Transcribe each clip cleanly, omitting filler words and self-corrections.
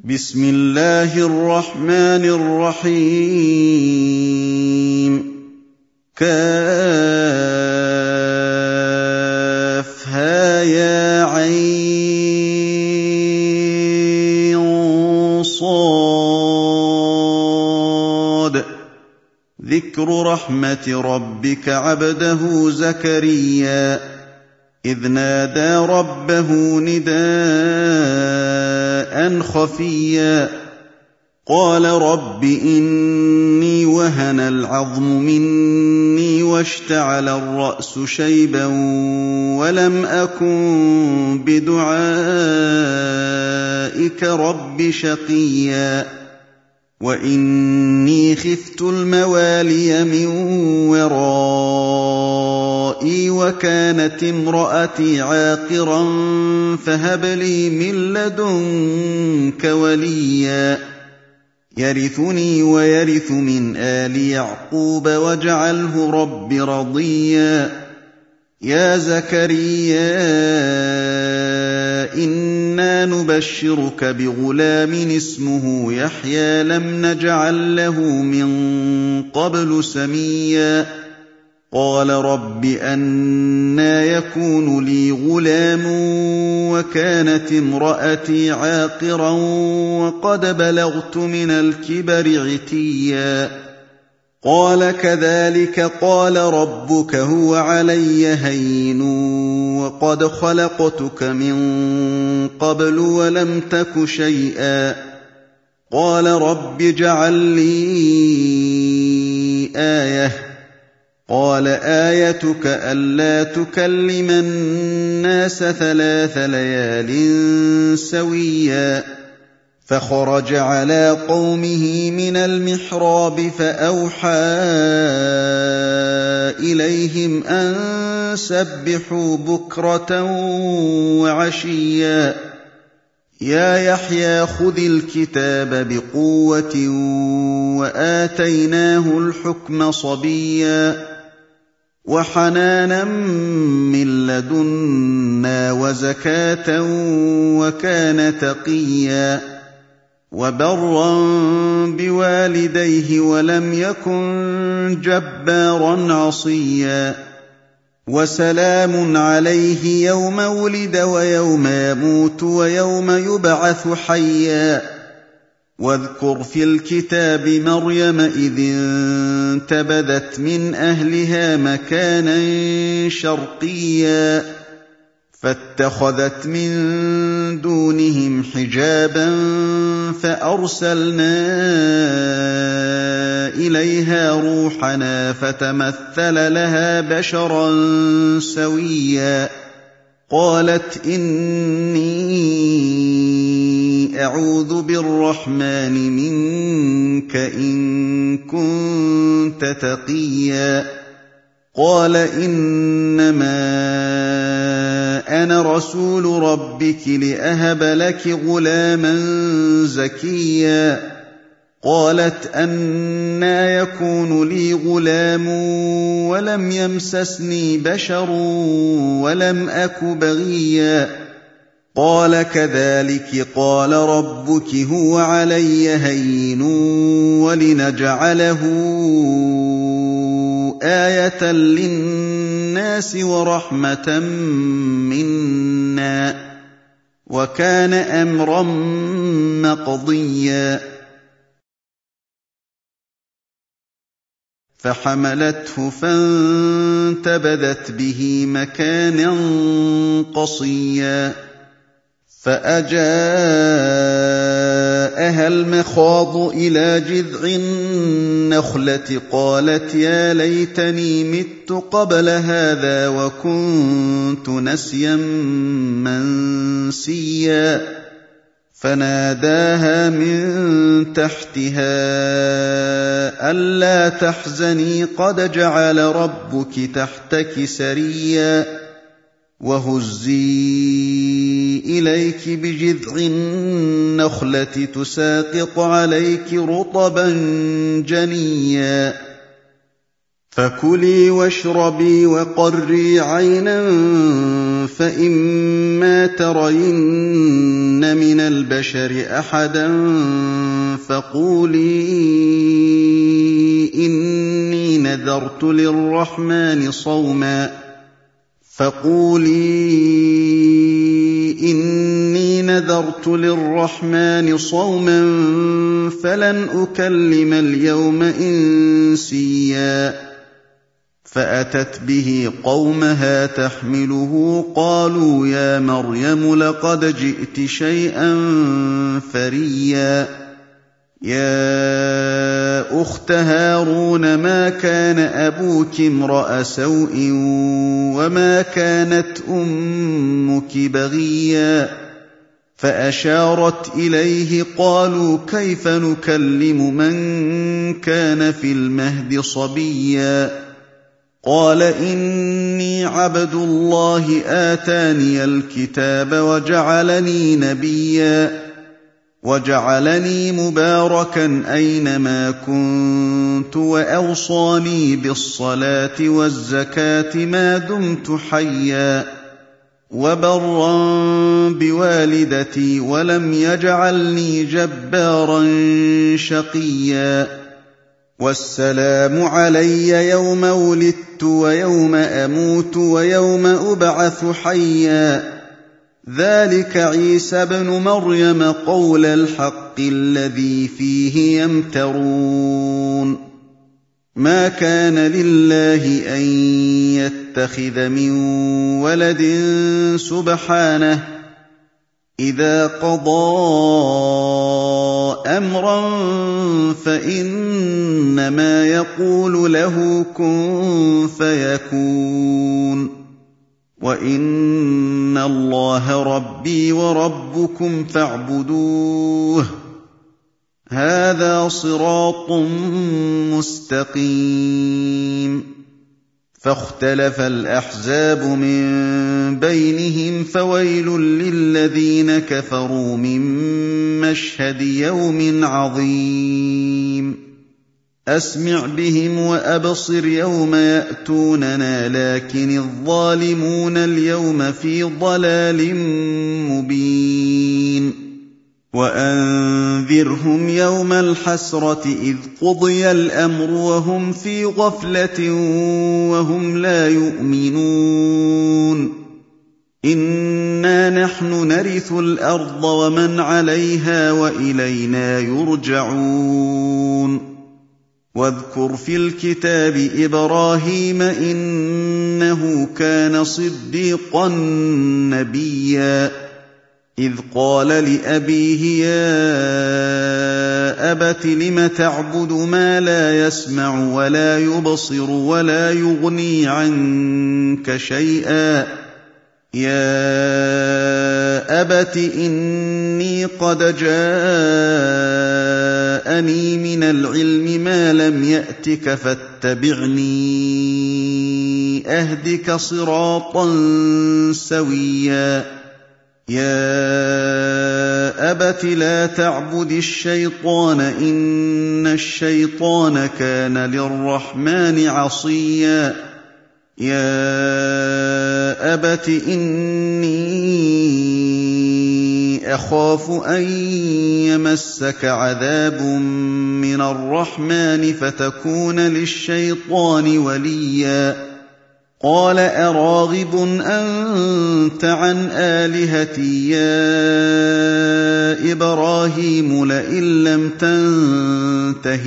بسم الله الرحمن الرحيم كافها يا عين صاد ذكر رحمة ربك عبده زكريا إذ نادى ربه نداء خفيا قال رب إني وهن العظم مني واشتعل الرأس شيبا ولم أكن بدعائك رب شقيا وإني خفت الموالي من ورائي وكانت امرأتي عاقرا فهب لي من لدنك وليا يرثني ويرث من آل يعقوب واجعله رب رضيا يا زكريا إنا نبشرك بغلام اسمه يحيى لم نجعل له من قبل سميا قال رب أنى يكون لي غلام وكانت امرأتي عاقرا وقد بلغت من الكبر عتيا قال كذلك قال ربك هو علي هين وقد خلقتك من قبل ولم تك شيئا قال رب اجعل لي آية قال آيتك ألا تكلم الناس 3 ليال سويا فخرج على قومه من المحراب فأوحى إليهم أن سبحوا بكرة وعشيا يا يحيى خذ الكتاب بقوة وآتيناه الحكم صبيا وحنانا من لدنا وزكاة وكان تقيا وبرا بوالديه ولم يكن جبارا عصيا وسلام عليه يوم ولد ويوم يموت ويوم يبعث حيا واذكر في الكتاب مريم إذ انتبذت من أهلها مكانا شرقيا فاتخذت من دونهم حجابا فأرسلنا إليها روحنا فتمثل لها بشرا سويا قالت إني أعوذ بالرحمن منك إن كنت تقيا قال إنما أنا رسول ربك لأهب لك غلاما زكيا قالت أنى يكون لي غلام ولم يمسسني بشر ولم أك بغيا قال كذلك قال ربك هو علي هين ولنجعله آية للناس ورحمة منا وكان أمرا مقضيا فحملته فانتبذت به مكانا قصيا فأجاءها المخاض إلى جذع النخلة قالت يا ليتني مت قبل هذا وكنت نسيا منسيا فناداها من تحتها ألا تحزني قد جعل ربك تحتك سريا وهزي إليك بجذع النخلة تساقط عليك رطبا جنيا فكلي واشربي وقري عينا فإما ترين من البشر أحدا فقولي إني نذرت للرحمن صوما فلن أكلم اليوم إنسيا فأتت به قومها تحمله قالوا يا مريم لقد جئت شيئا فريا يا أخت هارون ما كان أبوك امرأ سوء وما كانت أمك بغيا فأشارت إليه قالوا كيف نكلم من كان في المهد صبيا قال إني عبد الله آتاني الكتاب وجعلني نبيا وجعلني مباركا أينما كنت وأوصاني بالصلاة والزكاة ما دمت حيا وبرا بوالدتي ولم يجعلني جبارا شقيا والسلام علي يوم ولدت ويوم أموت ويوم أبعث حيا ذلك عيسى ابن مريم قول الحق الذي فيه يمترون ما كان لله أن يتخذ من ولد سبحانه إذا قضى أمرا فإنما يقول له كن فيكون وإن الله ربي وربكم فاعبدوه هذا صراط مستقيم فاختلف الأحزاب من بينهم فويل للذين كفروا من مشهد يوم عظيم أسمع بهم وأبصر يوم يأتوننا لكن الظالمون اليوم في ضلال مبين وأنذرهم يوم الحسرة إذ قضي الأمر وهم في غفلة وهم لا يؤمنون إنا نحن نرث الأرض ومن عليها وإلينا يرجعون واذكر في الكتاب إبراهيم إنه كان صديقا نبيا إذ قال لأبيه يا أبت لم تعبد ما لا يسمع ولا يبصر ولا يغني عنك شيئا يا أبت إني قد جاءني من العلم ما لم يأتك فاتبعني أهدك صراطا سويا يا أبت لا تعبد الشيطان إن الشيطان كان للرحمن عصيا يا أبت إني أخاف أن يمسك عذاب من الرحمن فتكون للشيطان وليا قال أراغب أنت عن آلهتي يا إبراهيم لئن لم تنته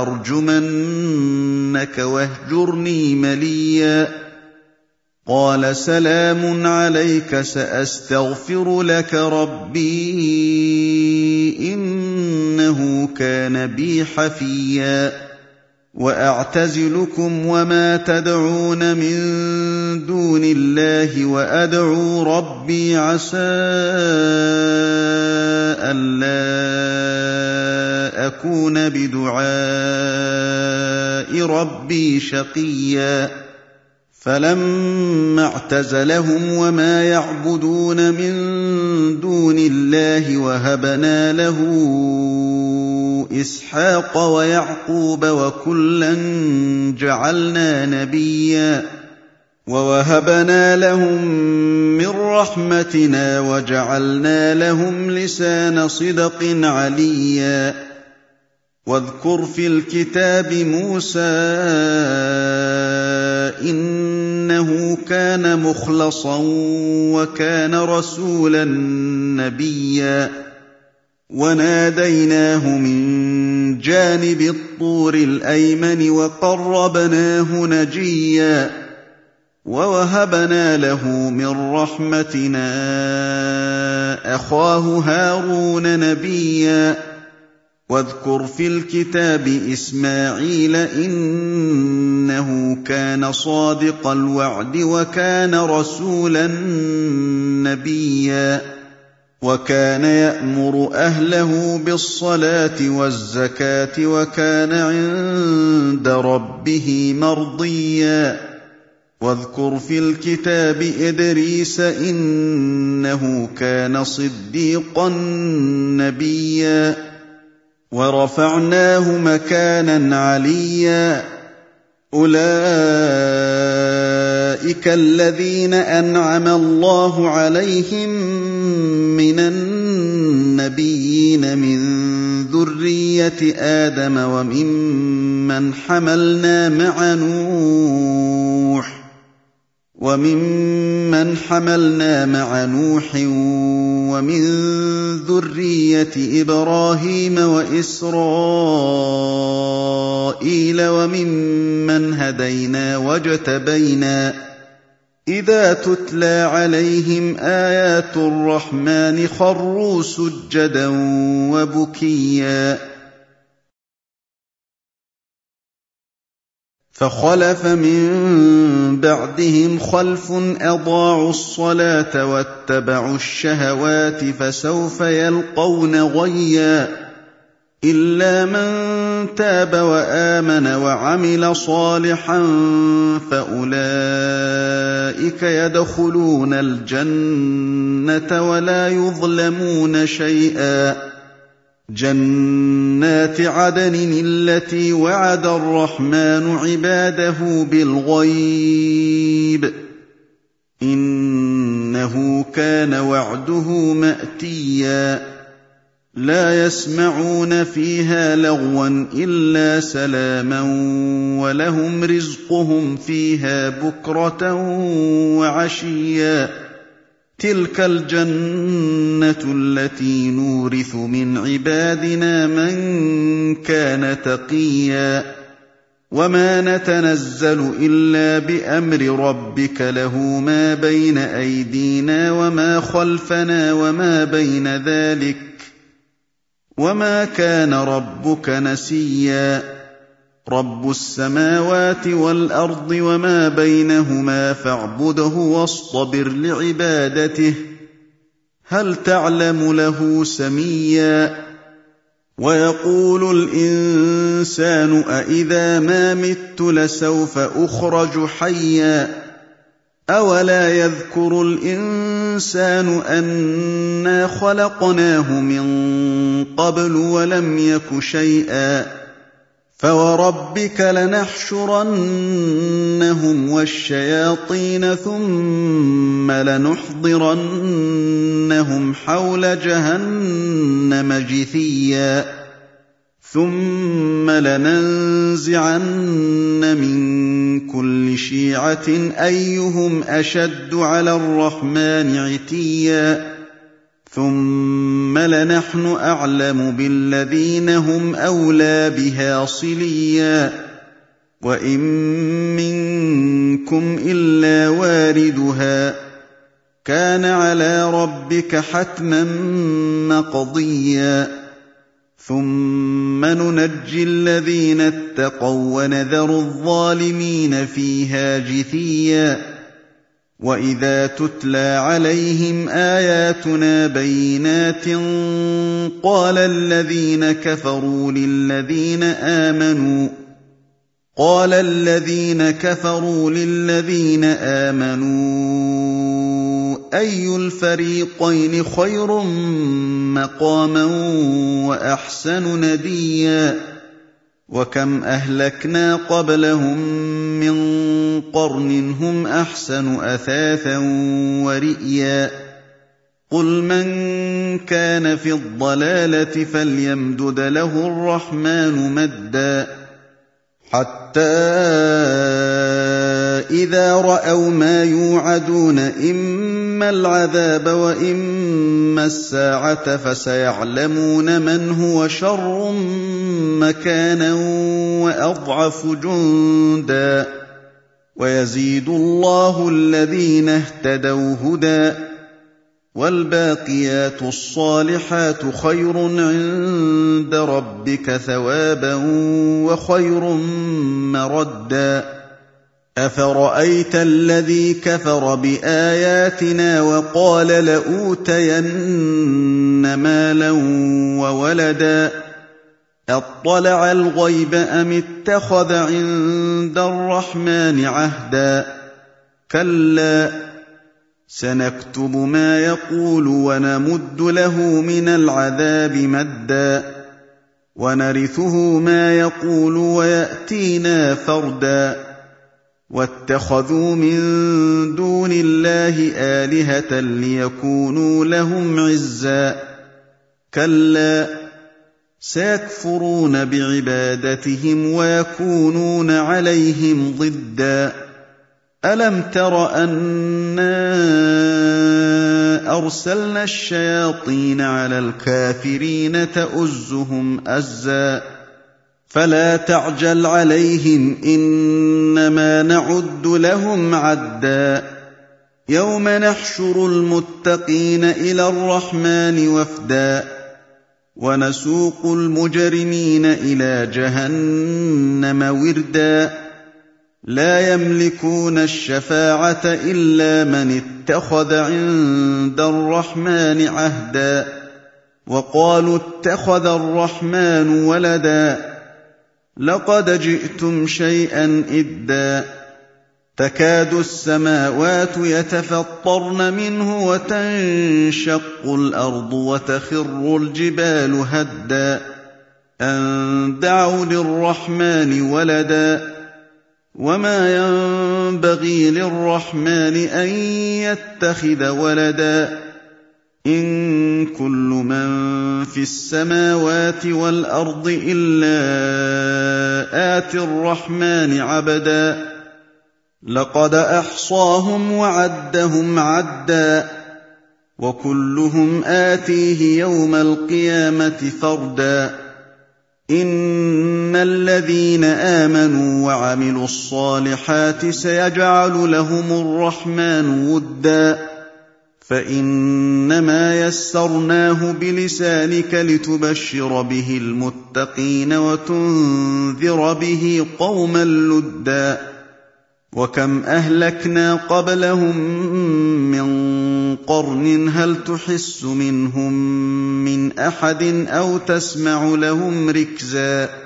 لأرجمنك واهجرني مليا قال سلام عليك سأستغفر لك ربي إنه كان بي حفيا وأعتزلكم وما تدعون من دون الله وأدعو ربي عسى ألا أكون بدعاء ربي شقيا فلما اعتزلهم وما يعبدون من دون الله وهبنا له إسحاق ويعقوب وكلا جعلنا نبيا ووهبنا لهم من رحمتنا وجعلنا لهم لسان صدق عليا واذكر في الكتاب موسى إنه كان مخلصا وكان رسولا نبيا وناديناه من جانب الطور الأيمن وقربناه نجيا ووهبنا له من رحمتنا أخاه هارون نبيا واذكر في الكتاب إسماعيل إنه كان صادق الوعد وكان رسولا نبيا وكان يأمر أهله بالصلاة والزكاة وكان عند ربه مرضيا واذكر في الكتاب إدريس إنه كان صديقا نبيا ورفعناه مكانا عليا أولئك الذين أنعم الله عليهم من النبيين من ذرية آدم وممن حملنا مع نوح ومن ذرية إبراهيم وإسرائيل وممن هدينا واجتبينا إذا تتلى عليهم آيات الرحمن خروا سجدا وبكيا فخلف من بعدهم خلف أضاعوا الصلاة واتبعوا الشهوات فسوف يلقون غيا إلا من تاب وآمن وعمل صالحا فأولئك يدخلون الجنة ولا يظلمون شيئا جنات عدن التي وعد الرحمن عباده بالغيب إنه كان وعده مأتيا لا يسمعون فيها لغوا إلا سلاما ولهم رزقهم فيها بكرة وعشيا تلك الجنة التي نورث من عبادنا من كان تقيا وما نتنزل إلا بأمر ربك له ما بين أيدينا وما خلفنا وما بين ذلك وما كان ربك نسيا رب السماوات والأرض وما بينهما فاعبده واصطبر لعبادته هل تعلم له سميا ويقول الإنسان أإذا ما مت لسوف أخرج حيا أولا يذكر الإنسان أنا خلقناه من قبل ولم يك شيئا فوربك لنحشرنهم والشياطين ثم لنحضرنهم حول جهنم جثيا ثم لننزعن من كل شيعة أيهم أشد على الرحمن عتيا ثم لنحن أعلم بالذين هم أولى بها صليا وإن منكم إلا واردها كان على ربك حتما مقضيا ثم ننجي الذين اتقوا ونذر الظالمين فيها جثيا وإذا تتلى عليهم آياتنا بينات قال الذين كفروا للذين آمنوا قَالَ الَّذِينَ كَفَرُوا لِلَّذِينَ آمَنُوا أَيُّ الْفَرِيقَيْنِ خَيْرٌ مَّقَامًا وَأَحْسَنُ نَدِيًّا وَكَمْ أَهْلَكْنَا قَبْلَهُم مِّن قَرْنٍ هُمْ أَحْسَنُ أَثَاثًا وَرِئْيًا قُلْ مَن كَانَ فِي الضَّلَالَةِ فَلْيَمْدُدْ لَهُ الرَّحْمَٰنُ مَدًّا حَتَّىٰ إِذَا رَأَوْا مَا يُوعَدُونَ إِمَّا الْعَذَابَ وَإِمَّا السَّاعَةَ فَسَيَعْلَمُونَ مَنْ هُوَ شَرٌّ مَّكَانًا وَأَضْعَفُ جُندًا وَيَزِيدُ اللَّهُ الَّذِينَ اهْتَدَوْا هُدًى وَالْبَاقِيَاتُ الصَّالِحَاتُ خَيْرٌ عِندَ رَبِّكَ ثَوَابًا وَخَيْرٌ مَّرَدًّا أَفَرَأَيْتَ الَّذِي كَفَرَ بِآيَاتِنَا وَقَالَ لَأُوتَيَنَّ مَالًا وَوَلَدًا أَطَّلَعَ الْغَيْبَ أَمِ اتَّخَذَ عِندَ الرَّحْمَٰنِ عَهْدًا كَلَّا سَنَكْتُبُ مَا يَقُولُ وَنَمُدُّ لَهُ مِنَ الْعَذَابِ مَدًّا وَنَرِثُهُ مَا يَقُولُ وَيَأْتِينَا فَرْدًا وَاتَّخَذُوا مِن دُونِ اللَّهِ آلِهَةً لِّيَكُونُوا لَهُمْ عِزًّا كَلَّا سَيَكْفُرُونَ بِعِبَادَتِهِمْ وَيَكُونُونَ عَلَيْهِمْ ضِدًّا أَلَمْ تَرَ أَنَّا أَرْسَلْنَا الشَّيَاطِينَ عَلَى الْكَافِرِينَ تَؤُزُّهُمْ أَزًّا فَلَا تَعْجَلْ عَلَيْهِمْ إِنَّمَا نَعُدُّ لَهُمْ عَدًّا يَوْمَ نَحْشُرُ الْمُتَّقِينَ إِلَى الرَّحْمَٰنِ وَفْدًا وَنَسُوقُ الْمُجْرِمِينَ إِلَىٰ جَهَنَّمَ وِرْدًا لَّا يَمْلِكُونَ الشَّفَاعَةَ إِلَّا مَنِ اتَّخَذَ عِندَ الرَّحْمَٰنِ عَهْدًا وَقَالُوا اتَّخَذَ الرَّحْمَٰنُ وَلَدًا لَّقَدْ جِئْتُمْ شَيْئًا إِدًّا تَكَادُ السَّمَاوَاتُ يَتَفَطَّرْنَ مِنْهُ وَتَنشَقُّ الْأَرْضُ وَتَخِرُّ الْجِبَالُ هَدًّا أَن دَعَوْا لِلرَّحْمَٰنِ وَلَدًا وَمَا يَنبَغِي لِلرَّحْمَٰنِ أَن يَتَّخِذَ وَلَدًا إِن كُلُّ مَن فِي السَّمَاوَاتِ وَالْأَرْضِ إِلَّا آتِي الرَّحْمَٰنِ عَبْدًا لَّقَدْ أَحْصَاهُمْ وَعَدَّهُمْ عَدًّا وَكُلُّهُمْ آتِيهِ يَوْمَ الْقِيَامَةِ فَرْدًا إِنَّ الَّذِينَ آمَنُوا وَعَمِلُوا الصَّالِحَاتِ سَيَجْعَلُ لَهُمُ الرَّحْمَٰنُ وُدًّا فَإِنَّمَا يَسَّرْنَاهُ بِلِسَانِكَ لِتُبَشِّرَ بِهِ الْمُتَّقِينَ وَتُنذِرَ بِهِ قَوْمًا لُّدًّا وَكَمْ أَهْلَكْنَا قَبْلَهُم مِّن قَرْنٍ هَلْ تُحِسُّ مِنْهُم مِّنْ أَحَدٍ أَوْ تَسْمَعُ لَهُمْ رِكْزًا